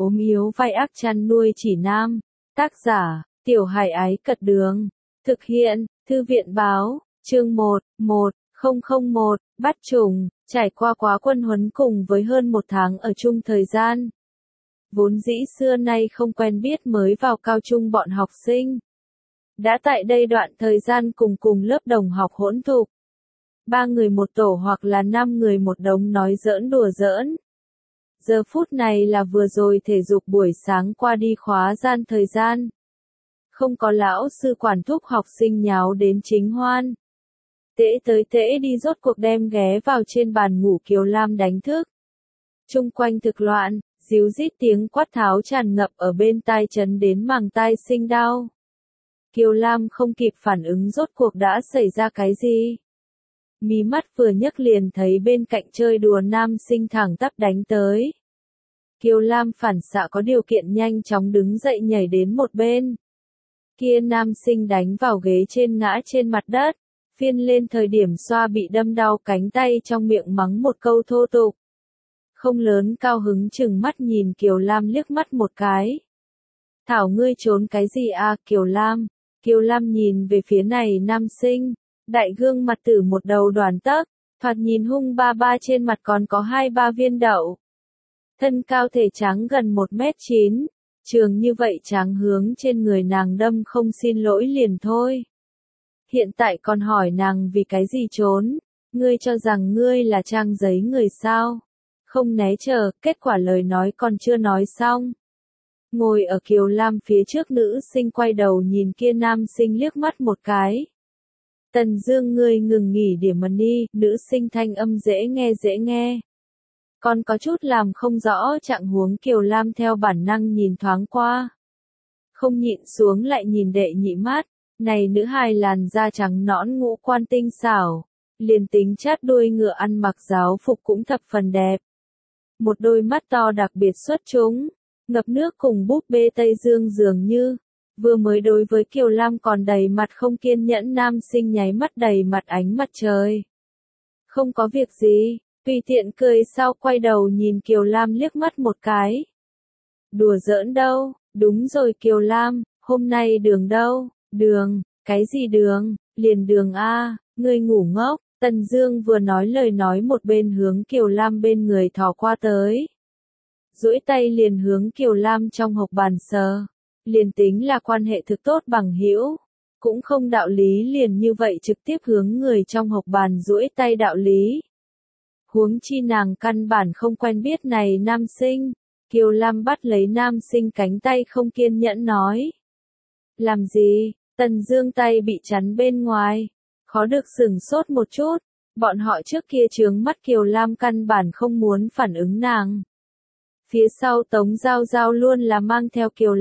ốm yếu vai ác chăn nuôi chỉ nam. Tác giả, Tiểu Hải Ái Cật Đường. Thực hiện, Thư viện Báo, chương 11001, bắt trùng, trải qua quá quân huấn cùng với hơn 1 tháng ở chung thời gian. Vốn dĩ xưa nay không quen biết mới vào cao trung bọn học sinh. Đã tại đây đoạn thời gian cùng lớp đồng học hỗn thục. 3 người một tổ hoặc là 5 người một đống nói giỡn đùa giỡn. Giờ phút này là vừa rồi thể dục buổi sáng qua đi khóa gian thời gian. Không có lão sư quản thúc học sinh nháo đến chính hoan. Tễ tới tễ đi rốt cuộc đem ghé vào trên bàn ngủ Kiều Lam đánh thức. Chung quanh thực loạn, díu rít tiếng quát tháo tràn ngập ở bên tai chấn đến màng tai sinh đau. Kiều Lam không kịp phản ứng rốt cuộc đã xảy ra cái gì. Mí mắt vừa nhấc liền thấy bên cạnh chơi đùa nam sinh thẳng tắp đánh tới. Kiều Lam phản xạ có điều kiện nhanh chóng đứng dậy nhảy đến một bên. Kia nam sinh đánh vào ghế trên ngã trên mặt đất, phiên lên thời điểm xoa bị đâm đau cánh tay trong miệng mắng một câu thô tục. Không lớn cao hứng chừng mắt nhìn Kiều Lam liếc mắt một cái. Thảo ngươi trốn cái gì à Kiều Lam? Kiều Lam nhìn về phía này nam sinh, đại gương mặt tử một đầu đoàn tấc, thoạt nhìn hung ba ba trên mặt còn có 2-3 viên đậu. Thân cao thể trắng gần 1m9, trường như vậy trắng hướng trên người nàng đâm không xin lỗi liền thôi. Hiện tại còn hỏi nàng vì cái gì trốn, ngươi cho rằng ngươi là trang giấy người sao? Không né chờ, kết quả lời nói còn chưa nói xong. Ngồi ở Kiều Lam phía trước nữ sinh quay đầu nhìn kia nam sinh liếc mắt một cái. Tần Dương ngươi ngừng nghỉ điểm mần đi, nữ sinh thanh âm dễ nghe. Còn có chút làm không rõ trạng huống Kiều Lam theo bản năng nhìn thoáng qua. Không nhịn xuống lại nhìn đệ nhị mắt, này nữ hài làn da trắng nõn ngũ quan tinh xảo, liền tính chát đuôi ngựa ăn mặc giáo phục cũng thập phần đẹp. Một đôi mắt to đặc biệt xuất chúng, ngập nước cùng búp bê Tây Dương dường như, vừa mới đối với Kiều Lam còn đầy mặt không kiên nhẫn nam sinh nháy mắt đầy mặt ánh mặt trời. Không có việc gì, tùy tiện cười sau quay đầu nhìn Kiều Lam liếc mắt một cái. Đùa giỡn đâu, đúng rồi Kiều Lam, hôm nay đường đâu, đường, cái gì đường, liền đường A, ngươi ngủ ngốc. Tần Dương vừa nói lời nói một bên hướng Kiều Lam bên người thò qua tới. Duỗi tay liền hướng Kiều Lam trong hộc bàn sờ. Liền tính là quan hệ thực tốt bằng hữu, cũng không đạo lý liền như vậy trực tiếp hướng người trong hộc bàn duỗi tay đạo lý. Huống chi nàng căn bản không quen biết này nam sinh. Kiều Lam bắt lấy nam sinh cánh tay không kiên nhẫn nói. Làm gì? Tần Dương tay bị chắn bên ngoài. Khó được sửng sốt một chút, bọn họ trước kia trướng mắt Kiều Lam căn bản không muốn phản ứng nàng. Phía sau Tống Giao Giao luôn là mang theo Kiều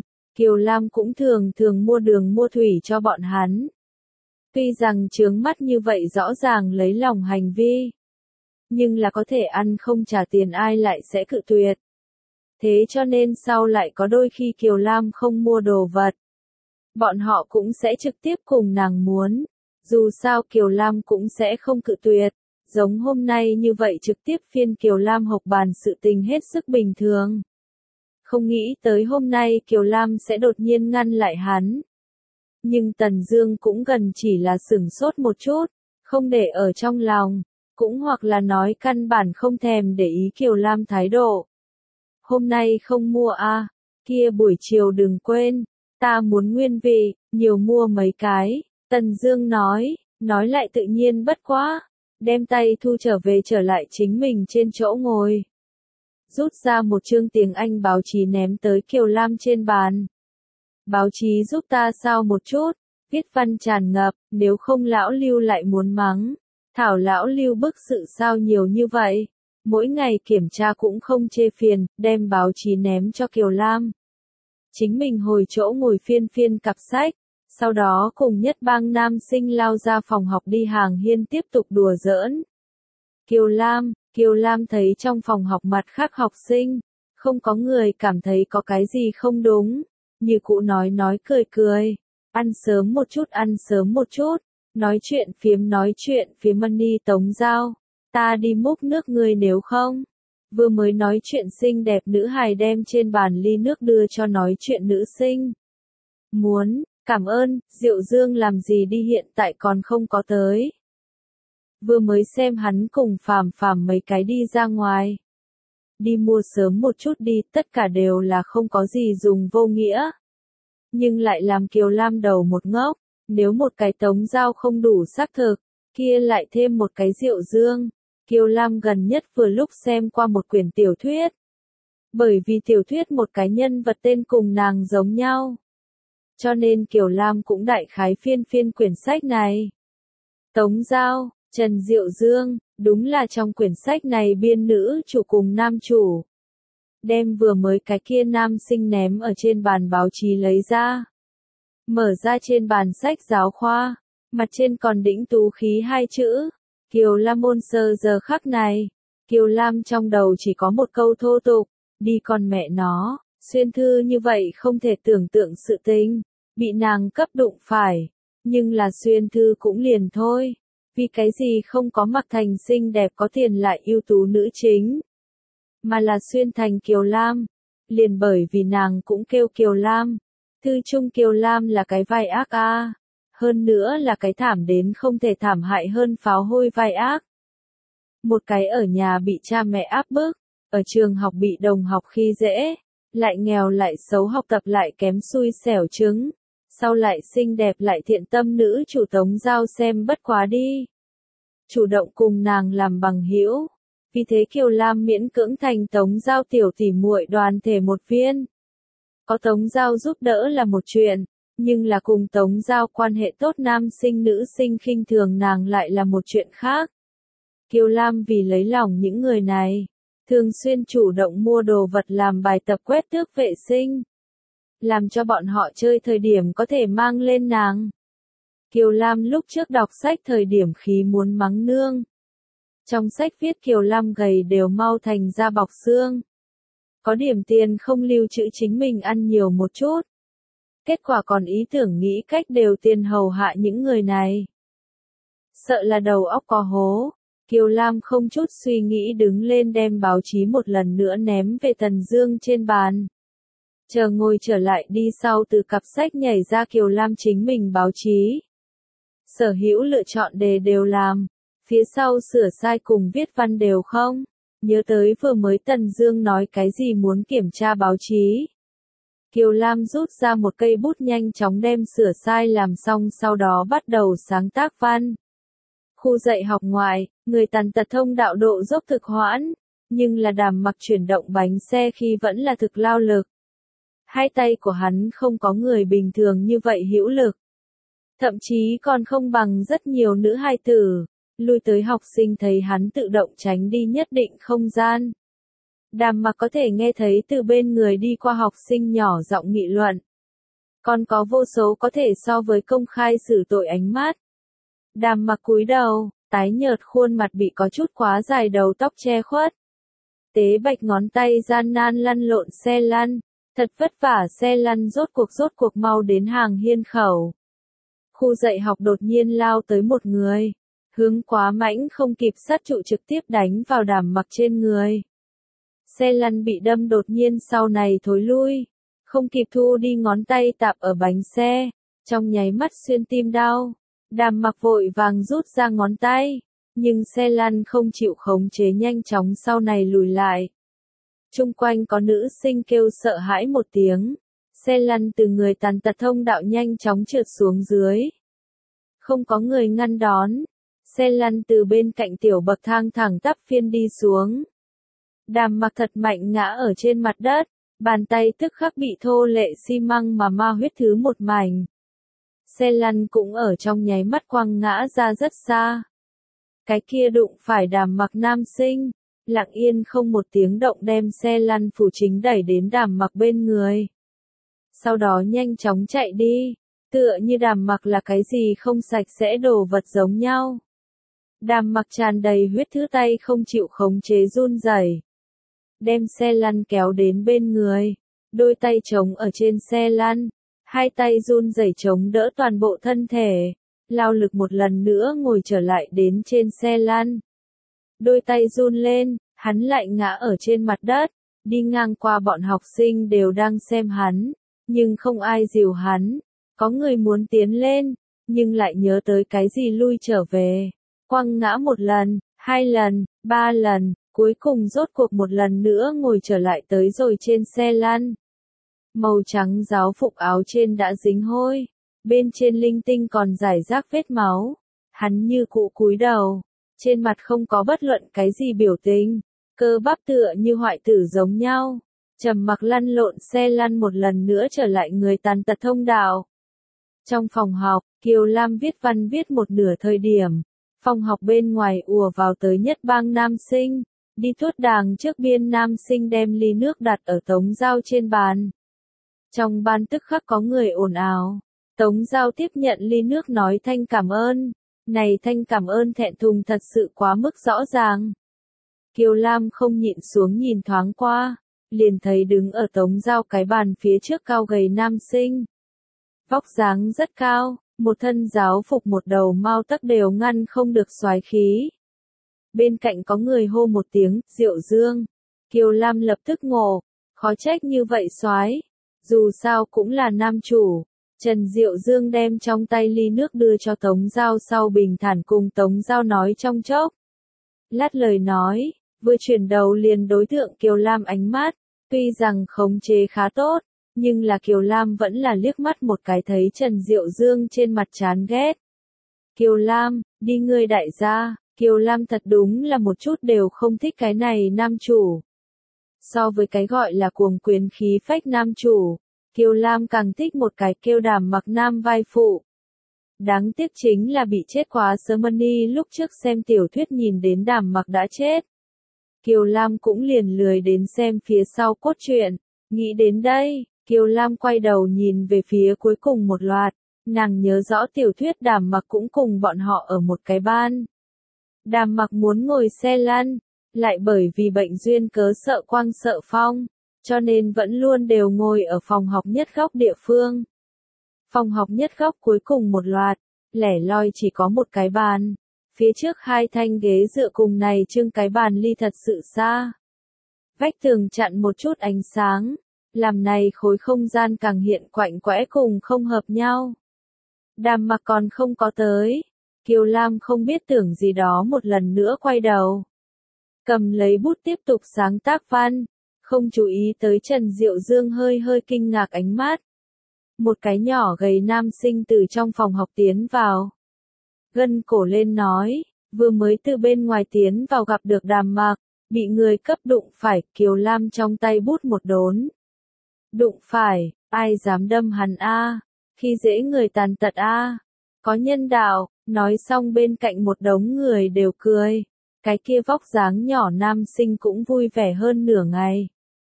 Lam cũng thường mua đường mua thủy cho bọn hắn. Tuy rằng trướng mắt như vậy rõ ràng lấy lòng hành vi, nhưng là có thể ăn không trả tiền ai lại sẽ cự tuyệt. Thế cho nên sau lại có đôi khi Kiều Lam không mua đồ vật, bọn họ cũng sẽ trực tiếp cùng nàng muốn. Dù sao Kiều Lam cũng sẽ không cự tuyệt, giống hôm nay như vậy trực tiếp phiên Kiều Lam hộc bàn sự tình hết sức bình thường. Không nghĩ tới hôm nay Kiều Lam sẽ đột nhiên ngăn lại hắn. Nhưng Tần Dương cũng gần chỉ là sửng sốt một chút, không để ở trong lòng, cũng hoặc là nói căn bản không thèm để ý Kiều Lam thái độ. Hôm nay không mua à, kia buổi chiều đừng quên, ta muốn nguyên vị, nhiều mua mấy cái. Tần Dương nói lại tự nhiên bất quá, đem tay thu trở lại chính mình trên chỗ ngồi. Rút ra một chương tiếng Anh báo chí ném tới Kiều Lam trên bàn. Báo chí giúp ta sao một chút, viết văn tràn ngập, nếu không lão Lưu lại muốn mắng. Thảo lão Lưu bức sự sao nhiều như vậy, mỗi ngày kiểm tra cũng không chê phiền, đem báo chí ném cho Kiều Lam. Chính mình hồi chỗ ngồi phiên cặp sách. Sau đó cùng nhất bang nam sinh lao ra phòng học đi hàng hiên tiếp tục đùa giỡn. Kiều Lam thấy trong phòng học mặt khác học sinh, không có người cảm thấy có cái gì không đúng, như cụ nói cười, ăn sớm một chút, nói chuyện phiếm Mân Ni Tống Giao, ta đi múc nước ngươi nếu không. Vừa mới nói chuyện xinh đẹp nữ hài đem trên bàn ly nước đưa cho nói chuyện nữ sinh. Muốn, cảm ơn, Diệu Dương làm gì đi hiện tại còn không có tới. Vừa mới xem hắn cùng Phàm Phàm mấy cái đi ra ngoài. Đi mua sớm một chút đi, tất cả đều là không có gì dùng vô nghĩa. Nhưng lại làm Kiều Lam đầu một ngốc, nếu một cái Tống Giao không đủ xác thực, kia lại thêm một cái Diệu Dương. Kiều Lam gần nhất vừa lúc xem qua một quyển tiểu thuyết. Bởi vì tiểu thuyết một cái nhân vật tên cùng nàng giống nhau. Cho nên Kiều Lam cũng đại khái phiên quyển sách này. Tống Giao, Trần Diệu Dương, đúng là trong quyển sách này biên nữ chủ cùng nam chủ. Đem vừa mới cái kia nam sinh ném ở trên bàn báo chí lấy ra. Mở ra trên bàn sách giáo khoa, mặt trên còn đĩnh tú khí hai chữ. Kiều Lam môn sơ giờ khắc này. Kiều Lam trong đầu chỉ có một câu thô tục, đi con mẹ nó, xuyên thư như vậy không thể tưởng tượng sự tình, bị nàng cấp đụng phải. Nhưng là xuyên thư cũng liền thôi. Vì cái gì không có mặc thành xinh đẹp có tiền lại ưu tú nữ chính, mà là xuyên thành Kiều Lam, liền bởi vì nàng cũng kêu Kiều Lam. Thư chung Kiều Lam là cái vai ác a, hơn nữa là cái thảm đến không thể thảm hại hơn pháo hôi vai ác. Một cái ở nhà bị cha mẹ áp bức, ở trường học bị đồng học khi dễ, lại nghèo lại xấu học tập lại kém xui xẻo trứng. Sau lại xinh đẹp lại thiện tâm nữ chủ Tống Giao xem bất quá đi. Chủ động cùng nàng làm bằng hữu. Vì thế Kiều Lam miễn cưỡng thành Tống Giao tiểu tỷ muội đoàn thể một viên. Có Tống Giao giúp đỡ là một chuyện, nhưng là cùng Tống Giao quan hệ tốt nam sinh nữ sinh khinh thường nàng lại là một chuyện khác. Kiều Lam vì lấy lòng những người này, thường xuyên chủ động mua đồ vật làm bài tập quét tước vệ sinh. Làm cho bọn họ chơi thời điểm có thể mang lên nàng. Kiều Lam lúc trước đọc sách thời điểm khí muốn mắng nương. Trong sách viết Kiều Lam gầy đều mau thành da bọc xương. Có điểm tiền không lưu trữ chính mình ăn nhiều một chút. Kết quả còn ý tưởng nghĩ cách đều tiền hầu hạ những người này. Sợ là đầu óc có hố, Kiều Lam không chút suy nghĩ đứng lên đem báo chí một lần nữa ném về Tần Dương trên bàn. Chờ ngồi trở lại đi sau từ cặp sách nhảy ra Kiều Lam chính mình báo chí. Sở hữu lựa chọn đề đều làm, phía sau sửa sai cùng viết văn đều không. Nhớ tới vừa mới Tần Dương nói cái gì muốn kiểm tra báo chí. Kiều Lam rút ra một cây bút nhanh chóng đem sửa sai làm xong sau đó bắt đầu sáng tác văn. Khu dạy học ngoại, người tàn tật thông đạo độ dốc thực hoãn, nhưng là Đàm Mặc chuyển động bánh xe khi vẫn là thực lao lực. Hai tay của hắn không có người bình thường như vậy hữu lực. Thậm chí còn không bằng rất nhiều nữ hài tử. Lui tới học sinh thấy hắn tự động tránh đi nhất định không gian. Đàm Mặc có thể nghe thấy từ bên người đi qua học sinh nhỏ giọng nghị luận. Còn có vô số có thể so với công khai xử tội ánh mắt. Đàm Mặc cúi đầu, tái nhợt khuôn mặt bị có chút quá dài đầu tóc che khuất. Tế bạch ngón tay gian nan lăn lộn xe lăn. Thật vất vả xe lăn rốt cuộc mau đến hàng hiên khẩu. Khu dạy học đột nhiên lao tới một người. Hướng quá mãnh không kịp sát trụ trực tiếp đánh vào Đàm Mặc trên người. Xe lăn bị đâm đột nhiên sau này thối lui. Không kịp thu đi ngón tay tạp ở bánh xe. Trong nháy mắt xuyên tim đau. Đàm Mặc vội vàng rút ra ngón tay. Nhưng xe lăn không chịu khống chế nhanh chóng sau này lùi lại. Chung quanh có nữ sinh kêu sợ hãi một tiếng. Xe lăn từ người tàn tật thông đạo nhanh chóng trượt xuống dưới. Không có người ngăn đón. Xe lăn từ bên cạnh tiểu bậc thang thẳng tắp phiên đi xuống. Đàm Mặc thật mạnh ngã ở trên mặt đất. Bàn tay tức khắc bị thô lệ xi măng mà ma huyết thứ một mảnh. Xe lăn cũng ở trong nháy mắt quăng ngã ra rất xa. Cái kia đụng phải Đàm Mặc nam sinh. Lặng yên không một tiếng động đem xe lăn phủ chính đẩy đến Đàm Mặc bên người. Sau đó nhanh chóng chạy đi, tựa như Đàm Mặc là cái gì không sạch sẽ đồ vật giống nhau. Đàm Mặc tràn đầy huyết thứ tay không chịu khống chế run rẩy, đem xe lăn kéo đến bên người, đôi tay chống ở trên xe lăn, hai tay run rẩy chống đỡ toàn bộ thân thể, lao lực một lần nữa ngồi trở lại đến trên xe lăn. Đôi tay run lên, Hắn lại ngã ở trên mặt đất, đi ngang qua bọn học sinh đều đang xem hắn, nhưng không ai dìu hắn. Có người muốn tiến lên, nhưng lại nhớ tới cái gì lui trở về. Quăng ngã một lần, 2 lần, 3 lần, cuối cùng rốt cuộc một lần nữa ngồi trở lại tới rồi trên xe lăn. Màu trắng giáo phục áo trên đã dính hôi, bên trên linh tinh còn rải rác vết máu. Hắn như cũ cúi đầu, trên mặt không có bất luận cái gì biểu tình, cơ bắp tựa như hoại tử giống nhau. Trầm mặc lăn lộn xe lăn một lần nữa trở lại người tàn tật thông đạo. Trong phòng học, Kiều Lam viết văn viết một nửa thời điểm, phòng học bên ngoài ùa vào tới nhất bang nam sinh, đi tuốt đàng trước biên nam sinh đem ly nước đặt ở Tống Giao trên bàn. Trong ban tức khắc có người ồn ào, Tống Giao tiếp nhận ly nước nói thanh cảm ơn, này thanh cảm ơn thẹn thùng thật sự quá mức rõ ràng. Kiều Lam không nhịn xuống nhìn thoáng qua, liền thấy đứng ở Tống Giao cái bàn phía trước cao gầy nam sinh. Vóc dáng rất cao, một thân giáo phục một đầu mao tắc đều ngăn không được soái khí. Bên cạnh có người hô một tiếng, Diệu Dương. Kiều Lam lập tức ngộ, khó trách như vậy soái, dù sao cũng là nam chủ. Trần Diệu Dương đem trong tay ly nước đưa cho Tống Giao sau bình thản cùng Tống Giao nói trong chốc. Lát lời nói, vừa chuyển đầu liền đối tượng Kiều Lam ánh mắt, tuy rằng khống chế khá tốt, nhưng là Kiều Lam vẫn là liếc mắt một cái thấy Trần Diệu Dương trên mặt chán ghét. Kiều Lam, đi ngươi đại gia, Kiều Lam thật đúng là một chút đều không thích cái này nam chủ. So với cái gọi là cuồng quyến khí phách nam chủ, Kiều Lam càng thích một cái kêu Đàm Mặc nam vai phụ. Đáng tiếc chính là bị chết quá sớm. Money lúc trước xem tiểu thuyết nhìn đến Đàm Mặc đã chết. Kiều Lam cũng liền lười đến xem phía sau cốt truyện. Nghĩ đến đây, Kiều Lam quay đầu nhìn về phía cuối cùng một loạt. Nàng nhớ rõ tiểu thuyết Đàm Mặc cũng cùng bọn họ ở một cái ban. Đàm Mặc muốn ngồi xe lăn, lại bởi vì bệnh duyên cớ sợ quang sợ phong, cho nên vẫn luôn đều ngồi ở phòng học nhất góc địa phương. Phòng học nhất góc cuối cùng một loạt, lẻ loi chỉ có một cái bàn. Phía trước 2 thanh ghế dựa cùng này trưng cái bàn ly thật sự xa. Vách tường chặn một chút ánh sáng, làm này khối không gian càng hiện quạnh quẽ cùng không hợp nhau. Đàm Mặc còn không có tới. Kiều Lam không biết tưởng gì đó một lần nữa quay đầu. Cầm lấy bút tiếp tục sáng tác văn, không chú ý tới Trần Diệu Dương hơi hơi kinh ngạc ánh mắt. Một cái nhỏ gầy nam sinh từ trong phòng học tiến vào. Gân cổ lên nói, vừa mới từ bên ngoài tiến vào gặp được Đàm Mặc, bị người cấp đụng phải. Kiều Lam trong tay bút một đốn. Đụng phải, ai dám đâm hắn a? Khi dễ người tàn tật a? Có nhân đạo. Nói xong bên cạnh một đống người đều cười. Cái kia vóc dáng nhỏ nam sinh cũng vui vẻ hơn nửa ngày.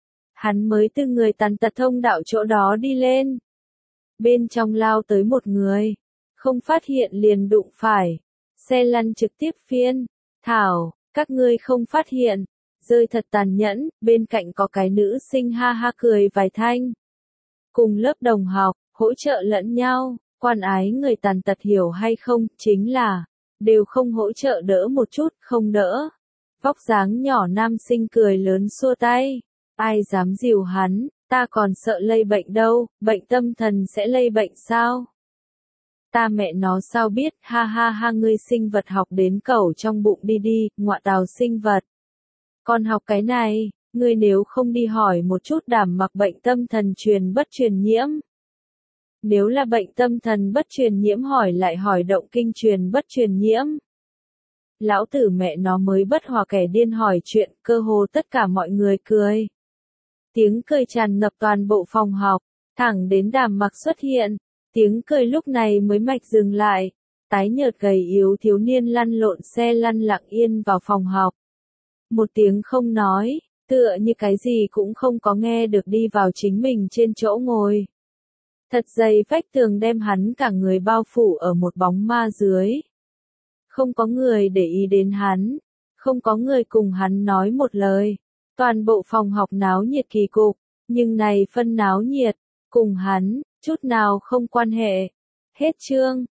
Hắn mới từ người tàn tật thông đạo chỗ đó đi lên. Bên trong lao tới một người. Không phát hiện liền đụng phải. Xe lăn trực tiếp phiên. Thảo, các ngươi không phát hiện. Rơi thật tàn nhẫn, bên cạnh có cái nữ sinh ha ha cười vài thanh. Cùng lớp đồng học, hỗ trợ lẫn nhau. Quan ái người tàn tật hiểu hay không, chính là, đều không hỗ trợ đỡ một chút, không đỡ. Vóc dáng nhỏ nam sinh cười lớn xua tay. Ai dám dìu hắn, ta còn sợ lây bệnh đâu, bệnh tâm thần sẽ lây bệnh sao? Ta mẹ nó sao biết, ha ha ha ngươi sinh vật học đến cẩu trong bụng đi đi, ngọa tào sinh vật. Còn học cái này, ngươi nếu không đi hỏi một chút Đàm Mặc bệnh tâm thần truyền bất truyền nhiễm. Nếu là bệnh tâm thần bất truyền nhiễm hỏi lại hỏi động kinh truyền bất truyền nhiễm. Lão tử mẹ nó mới bất hòa kẻ điên hỏi chuyện, cơ hồ tất cả mọi người cười. Tiếng cười tràn ngập toàn bộ phòng học, thẳng đến Đàm Mặc xuất hiện, tiếng cười lúc này mới mạch dừng lại. Tái nhợt gầy yếu thiếu niên lăn lộn xe lăn lặng yên vào phòng học. Một tiếng không nói, tựa như cái gì cũng không có nghe được đi vào chính mình trên chỗ ngồi. Thật dày vách tường đem hắn cả người bao phủ ở một bóng ma dưới. Không có người để ý đến hắn, không có người cùng hắn nói một lời. Toàn bộ phòng học náo nhiệt kỳ cục, nhưng này phân náo nhiệt, cùng hắn, chút nào không quan hệ. Hết chương.